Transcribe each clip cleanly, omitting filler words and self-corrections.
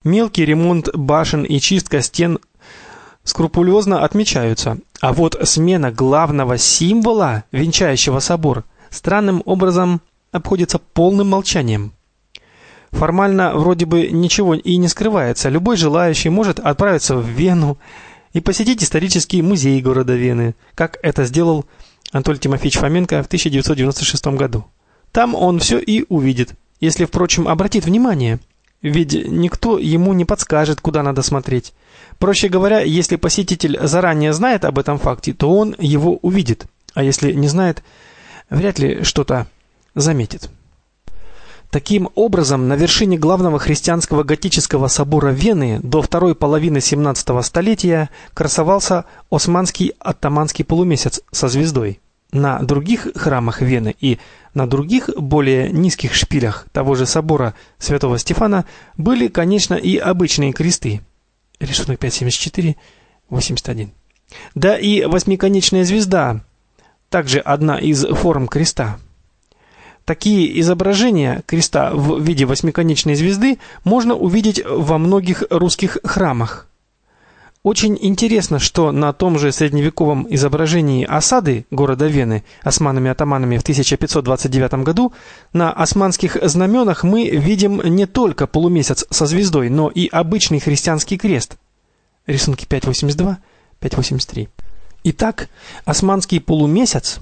Мелкий ремонт башен и чистка стен скрупулезно отмечаются, а вот смена главного символа, венчающего собор, странным образом обходится полным молчанием. Формально вроде бы ничего и не скрывается. Любой желающий может отправиться в Вену и посетить исторический музей города Вены, как это сделал Анатолий Тимофеевич Фоменко в 1996 году. Там он все и увидит, если, впрочем, обратит внимание, ведь никто ему не подскажет, куда надо смотреть. Проще говоря, если посетитель заранее знает об этом факте, то он его увидит, а если не знает, вряд ли что-то заметит. Таким образом, на вершине главного христианского готического собора Вены до второй половины 17 столетия красовался османский оттоманский полумесяц со звездой. На других храмах Вены и на других более низких шпилях того же собора Святого Стефана были, конечно, и обычные кресты. Рисунок 5.74, 81. Да и восьмиконечная звезда, также одна из форм креста. Такие изображения креста в виде восьмиконечной звезды можно увидеть во многих русских храмах. Очень интересно, что на том же средневековом изображении осады города Вены османами-атаманами в 1529 году на османских знаменах мы видим не только полумесяц со звездой, но и обычный христианский крест. Рисунки 5.82, 5.83. Итак, османский полумесяц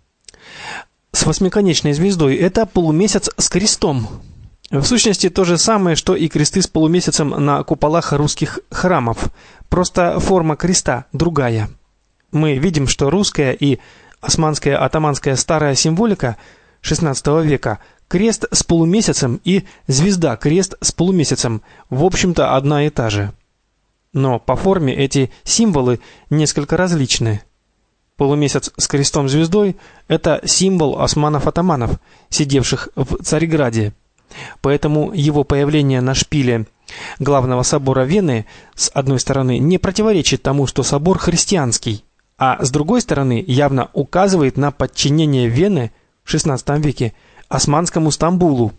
с восьмиконечной звездой – это полумесяц с крестом. В сущности, то же самое, что и кресты с полумесяцем на куполах русских храмов. Просто форма креста другая. Мы видим, что русская и османская атаманская старая символика XVI века – крест с полумесяцем и звезда-крест с полумесяцем – в общем-то одна и та же. Но по форме эти символы несколько различны. Полумесяц с крестом-звездой – это символ османов-атаманов, сидевших в Царьграде. Поэтому его появление на шпиле главного собора Вены с одной стороны не противоречит тому, что собор христианский, а с другой стороны явно указывает на подчинение Вены в XVI веке османскому Стамбулу.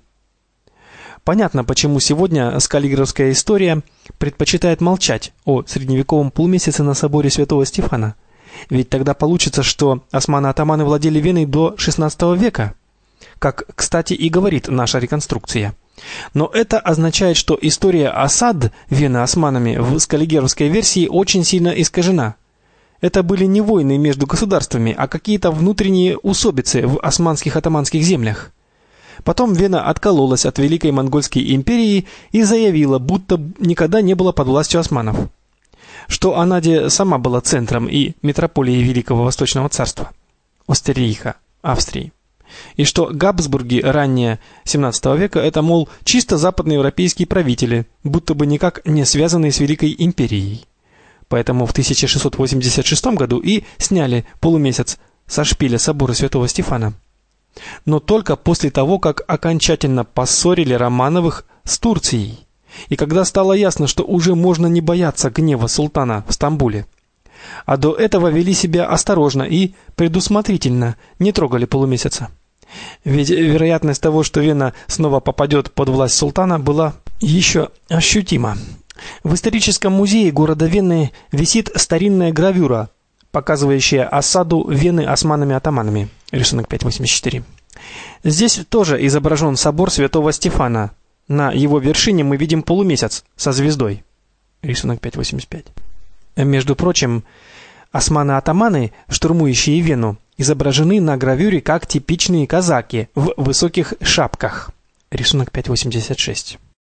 Понятно, почему сегодня скаллигеровская история предпочитает молчать о средневековом полумесяце на соборе Святого Стефана. Ведь тогда получится, что османы-атаманы владели Веной до XVI века, как, кстати, и говорит наша реконструкция. Но это означает, что история осад Вены османами в скаллигеровской версии очень сильно искажена. Это были не войны между государствами, а какие-то внутренние усобицы в османских атаманских землях. Потом Вена откололась от Великой Монгольской империи и заявила, будто никогда не была под властью османов. Что Анаде сама была центром и метрополией Великого Восточного царства Остеррейха, Австрии. И что Габсбурги ранее XVII века – это, мол, чисто западноевропейские правители, будто бы никак не связанные с Великой империей. Поэтому в 1686 году и сняли полумесяц со шпиля собора Святого Стефана. Но только после того, как окончательно поссорили Романовых с Турцией, и когда стало ясно, что уже можно не бояться гнева султана в Стамбуле. А до этого вели себя осторожно и предусмотрительно, не трогали полумесяца. Ведь вероятность того, что Вена снова попадет под власть султана, была еще ощутима. В историческом музее города Вены висит старинная гравюра, показывающая осаду Вены османами-атаманами. Рисунок 5.84. Здесь тоже изображен собор Святого Стефана. На его вершине мы видим полумесяц со звездой. Рисунок 5.85. Между прочим, османы-атаманы, штурмующие Вену, изображены на гравюре как типичные казаки в высоких шапках. Рисунок 5.86.